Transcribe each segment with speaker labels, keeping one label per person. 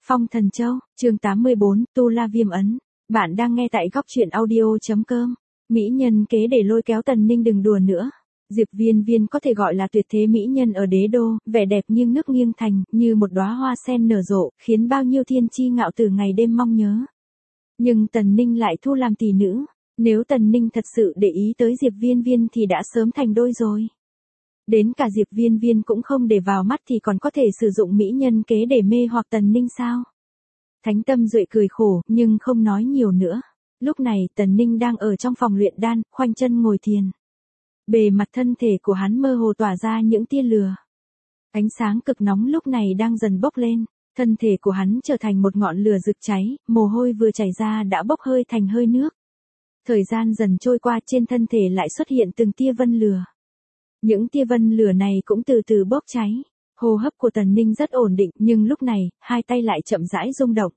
Speaker 1: Phong Thần Châu, chương 84, Tu La Viêm Ấn. Bạn đang nghe tại góc truyện audio.com. Mỹ nhân kế để lôi kéo Tần Ninh đừng đùa nữa. Diệp Viên Viên có thể gọi là tuyệt thế mỹ nhân ở đế đô, vẻ đẹp nghiêng nước nghiêng thành, như một đóa hoa sen nở rộ, khiến bao nhiêu thiên chi ngạo tử ngày đêm mong nhớ. Nhưng Tần Ninh lại thu làm tỷ nữ. Nếu Tần Ninh thật sự để ý tới Diệp Viên Viên thì đã sớm thành đôi rồi. Đến cả Diệp Viên Viên cũng không để vào mắt thì còn có thể sử dụng mỹ nhân kế để mê hoặc Tần Ninh sao? Thánh Tâm Duệ cười khổ, nhưng không nói nhiều nữa. Lúc này Tần Ninh đang ở trong phòng luyện đan, khoanh chân ngồi thiền. Bề mặt thân thể của hắn mơ hồ tỏa ra những tia lửa. Ánh sáng cực nóng lúc này đang dần bốc lên, thân thể của hắn trở thành một ngọn lửa rực cháy, mồ hôi vừa chảy ra đã bốc hơi thành hơi nước. Thời gian dần trôi qua, trên thân thể lại xuất hiện từng tia vân lửa. Những tia vân lửa này cũng từ từ bốc cháy. Hô hấp của Tần Ninh rất ổn định, nhưng lúc này, hai tay lại chậm rãi rung động.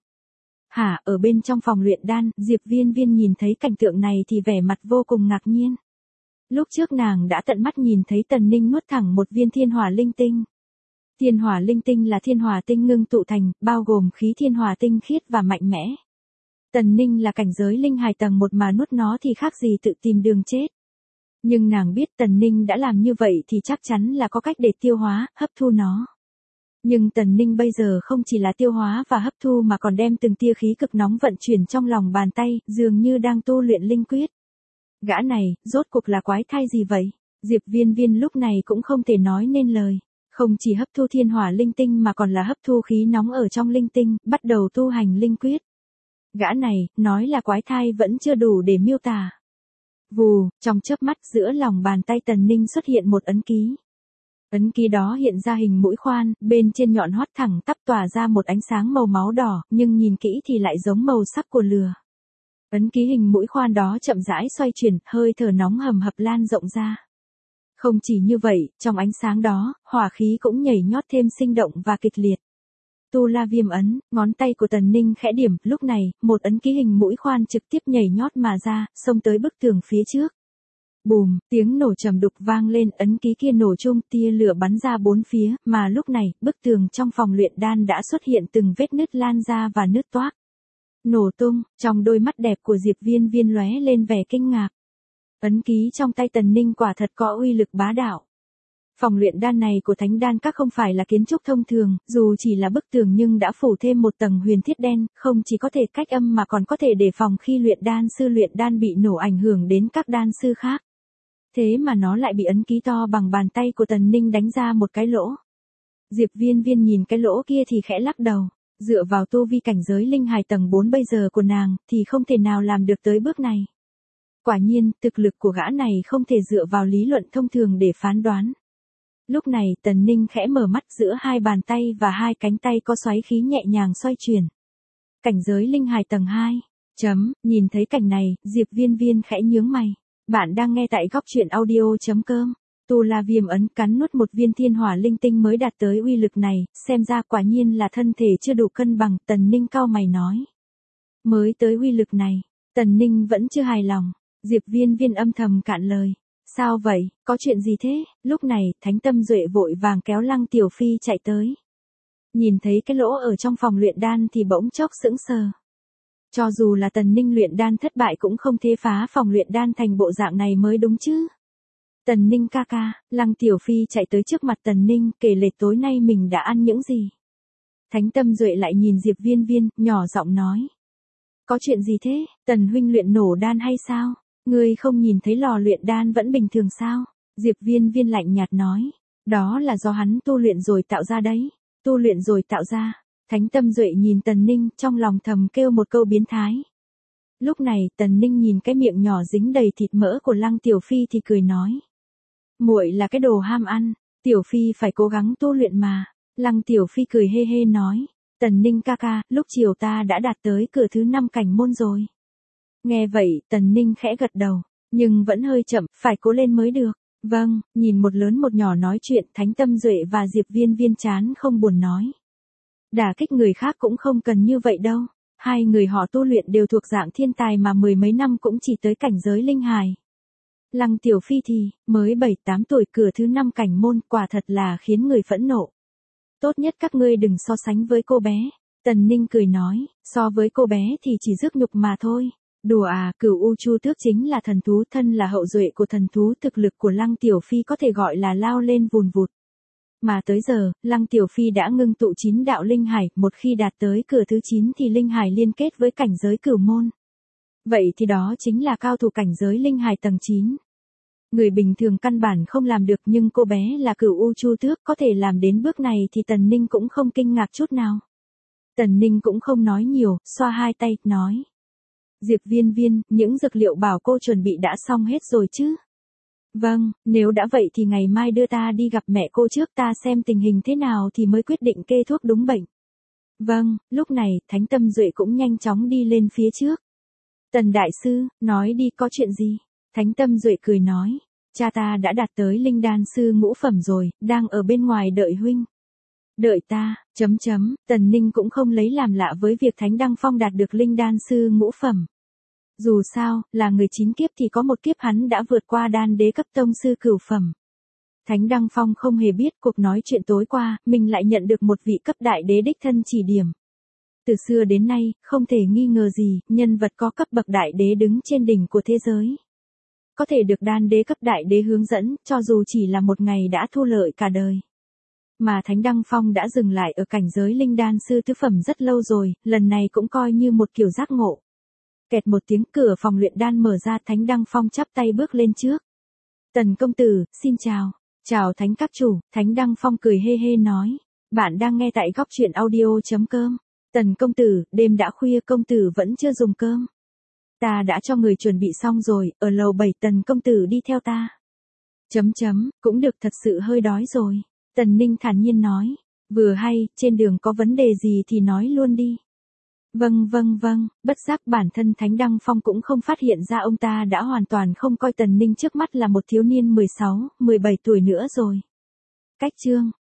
Speaker 1: Ở bên trong phòng luyện đan, Diệp Viên Viên nhìn thấy cảnh tượng này thì vẻ mặt vô cùng ngạc nhiên. Lúc trước nàng đã tận mắt nhìn thấy Tần Ninh nuốt thẳng một viên thiên hỏa linh tinh. Thiên hỏa linh tinh là thiên hỏa tinh ngưng tụ thành, bao gồm khí thiên hỏa tinh khiết và mạnh mẽ. Tần Ninh là cảnh giới linh hài tầng 1 mà nuốt nó thì khác gì tự tìm đường chết. Nhưng nàng biết Tần Ninh đã làm như vậy thì chắc chắn là có cách để tiêu hóa, hấp thu nó. Nhưng Tần Ninh bây giờ không chỉ là tiêu hóa và hấp thu mà còn đem từng tia khí cực nóng vận chuyển trong lòng bàn tay, dường như đang tu luyện linh quyết. Gã này, rốt cuộc là quái thai gì vậy? Diệp Viên Viên lúc này cũng không thể nói nên lời. Không chỉ hấp thu thiên hỏa linh tinh mà còn là hấp thu khí nóng ở trong linh tinh, bắt đầu tu hành linh quyết. Gã này, nói là quái thai vẫn chưa đủ để miêu tả. Vù, trong chớp mắt giữa lòng bàn tay Tần Ninh xuất hiện một ấn ký. Ấn ký đó hiện ra hình mũi khoan, bên trên nhọn hoắt thẳng tắp tỏa ra một ánh sáng màu máu đỏ, nhưng nhìn kỹ thì lại giống màu sắc của lửa. Ấn ký hình mũi khoan đó chậm rãi xoay chuyển, hơi thở nóng hầm hập lan rộng ra. Không chỉ như vậy, trong ánh sáng đó, hỏa khí cũng nhảy nhót thêm sinh động và kịch liệt. Tu La Viêm Ấn, ngón tay của Tần Ninh khẽ điểm, lúc này, một ấn ký hình mũi khoan trực tiếp nhảy nhót mà ra, xông tới bức tường phía trước. Bùm, tiếng nổ trầm đục vang lên, ấn ký kia nổ chung, tia lửa bắn ra bốn phía, mà lúc này, bức tường trong phòng luyện đan đã xuất hiện từng vết nứt lan ra và nứt toác. Nổ tung, trong đôi mắt đẹp của Diệp Viên Viên lóe lên vẻ kinh ngạc. Ấn ký trong tay Tần Ninh quả thật có uy lực bá đạo. Phòng luyện đan này của Thánh Đan Các không phải là kiến trúc thông thường, dù chỉ là bức tường nhưng đã phủ thêm một tầng huyền thiết đen, không chỉ có thể cách âm mà còn có thể đề phòng khi luyện đan sư luyện đan bị nổ ảnh hưởng đến các đan sư khác. Thế mà nó lại bị ấn ký to bằng bàn tay của Tần Ninh đánh ra một cái lỗ. Diệp Viên Viên nhìn cái lỗ kia thì khẽ lắc đầu, dựa vào tu vi cảnh giới linh hài tầng 4 bây giờ của nàng thì không thể nào làm được tới bước này. Quả nhiên, thực lực của gã này không thể dựa vào lý luận thông thường để phán đoán. Lúc này Tần Ninh khẽ mở mắt, giữa hai bàn tay và hai cánh tay có xoáy khí nhẹ nhàng xoay chuyển. Cảnh giới linh hài tầng 2. Nhìn thấy cảnh này, Diệp Viên Viên khẽ nhướng mày. Bạn đang nghe tại góc truyện audio.com. Tu La Viêm Ấn cắn nuốt một viên thiên hỏa linh tinh mới đạt tới uy lực này, xem ra quả nhiên là thân thể chưa đủ cân bằng, Tần Ninh cau mày nói. Mới tới uy lực này, Tần Ninh vẫn chưa hài lòng. Diệp Viên Viên âm thầm cạn lời. Sao vậy, có chuyện gì thế? Lúc này, Thánh Tâm Duệ vội vàng kéo Lăng Tiểu Phi chạy tới. Nhìn thấy cái lỗ ở trong phòng luyện đan thì bỗng chốc sững sờ. Cho dù là Tần Ninh luyện đan thất bại cũng không thể phá phòng luyện đan thành bộ dạng này mới đúng chứ. Tần Ninh ca ca, Lăng Tiểu Phi chạy tới trước mặt Tần Ninh, kể lể tối nay mình đã ăn những gì. Thánh Tâm Duệ lại nhìn Diệp Viên Viên, nhỏ giọng nói. Có chuyện gì thế, Tần huynh luyện nổ đan hay sao? Ngươi không nhìn thấy lò luyện đan vẫn bình thường sao? Diệp Viên Viên lạnh nhạt nói. Đó là do hắn tu luyện rồi tạo ra đấy. Tu luyện rồi tạo ra. Thánh Tâm Duệ nhìn Tần Ninh, trong lòng thầm kêu một câu biến thái. Lúc này Tần Ninh nhìn cái miệng nhỏ dính đầy thịt mỡ của Lăng Tiểu Phi thì cười nói. Muội là cái đồ ham ăn, Tiểu Phi phải cố gắng tu luyện mà. Lăng Tiểu Phi cười hê hê nói. Tần Ninh ca ca, lúc chiều ta đã đạt tới cửa thứ 5 cảnh môn rồi. Nghe vậy, Tần Ninh khẽ gật đầu, nhưng vẫn hơi chậm, phải cố lên mới được. Vâng, nhìn một lớn một nhỏ nói chuyện, Thánh Tâm Duệ và Diệp Viên Viên chán không buồn nói. Đả kích người khác cũng không cần như vậy đâu. Hai người họ tu luyện đều thuộc dạng thiên tài mà mười mấy năm cũng chỉ tới cảnh giới linh hài. Lăng Tiểu Phi thì, mới 7-8 tuổi cửa thứ 5 cảnh môn, quả thật là khiến người phẫn nộ. Tốt nhất các ngươi đừng so sánh với cô bé. Tần Ninh cười nói, so với cô bé thì chỉ rước nhục mà thôi. Đùa à, Cửu U Chu Tước chính là thần thú, thân là hậu duệ của thần thú, thực lực của Lăng Tiểu Phi có thể gọi là lao lên vùn vụt. Mà tới giờ, Lăng Tiểu Phi đã ngưng tụ 9 đạo linh hải, một khi đạt tới cửa thứ 9 thì linh hải liên kết với cảnh giới cửu môn. Vậy thì đó chính là cao thủ cảnh giới linh hải tầng 9. Người bình thường căn bản không làm được, nhưng cô bé là Cửu U Chu Tước có thể làm đến bước này thì Tần Ninh cũng không kinh ngạc chút nào. Tần Ninh cũng không nói nhiều, xoa hai tay, nói. Diệp Viên Viên, những dược liệu bảo cô chuẩn bị đã xong hết rồi chứ? Vâng, nếu đã vậy thì ngày mai đưa ta đi gặp mẹ cô trước, ta xem tình hình thế nào thì mới quyết định kê thuốc đúng bệnh. Vâng, lúc này, Thánh Tâm Duệ cũng nhanh chóng đi lên phía trước. Tần Đại Sư, nói đi, có chuyện gì? Thánh Tâm Duệ cười nói, cha ta đã đạt tới linh đan sư ngũ phẩm rồi, đang ở bên ngoài đợi huynh. Đợi ta, Tần Ninh cũng không lấy làm lạ với việc Thánh Đăng Phong đạt được linh đan sư ngũ phẩm. Dù sao, là người 9 kiếp thì có một kiếp hắn đã vượt qua đan đế cấp tông sư cửu phẩm. Thánh Đăng Phong không hề biết cuộc nói chuyện tối qua, mình lại nhận được một vị cấp đại đế đích thân chỉ điểm. Từ xưa đến nay, không thể nghi ngờ gì, nhân vật có cấp bậc đại đế đứng trên đỉnh của thế giới. Có thể được đan đế cấp đại đế hướng dẫn, cho dù chỉ là một ngày đã thu lợi cả đời. Mà Thánh Đăng Phong đã dừng lại ở cảnh giới linh đan sư tứ phẩm rất lâu rồi, lần này cũng coi như một kiểu giác ngộ. Kẹt một tiếng, cửa phòng luyện đan mở ra, Thánh Đăng Phong chắp tay bước lên trước. Tần công tử, xin chào. Chào Thánh các chủ. Thánh Đăng Phong cười hê hê nói. Bạn đang nghe tại góc truyện audio.com. Tần công tử, đêm đã khuya, công tử vẫn chưa dùng cơm. Ta đã cho người chuẩn bị xong rồi, ở lầu 7, Tần công tử đi theo ta. Cũng được, thật sự hơi đói rồi. Tần Ninh thản nhiên nói. Vừa hay, trên đường có vấn đề gì thì nói luôn đi. Vâng, bất giác bản thân Thánh Đăng Phong cũng không phát hiện ra ông ta đã hoàn toàn không coi Tần Ninh trước mắt là một thiếu niên 16, 17 tuổi nữa rồi. Cách chương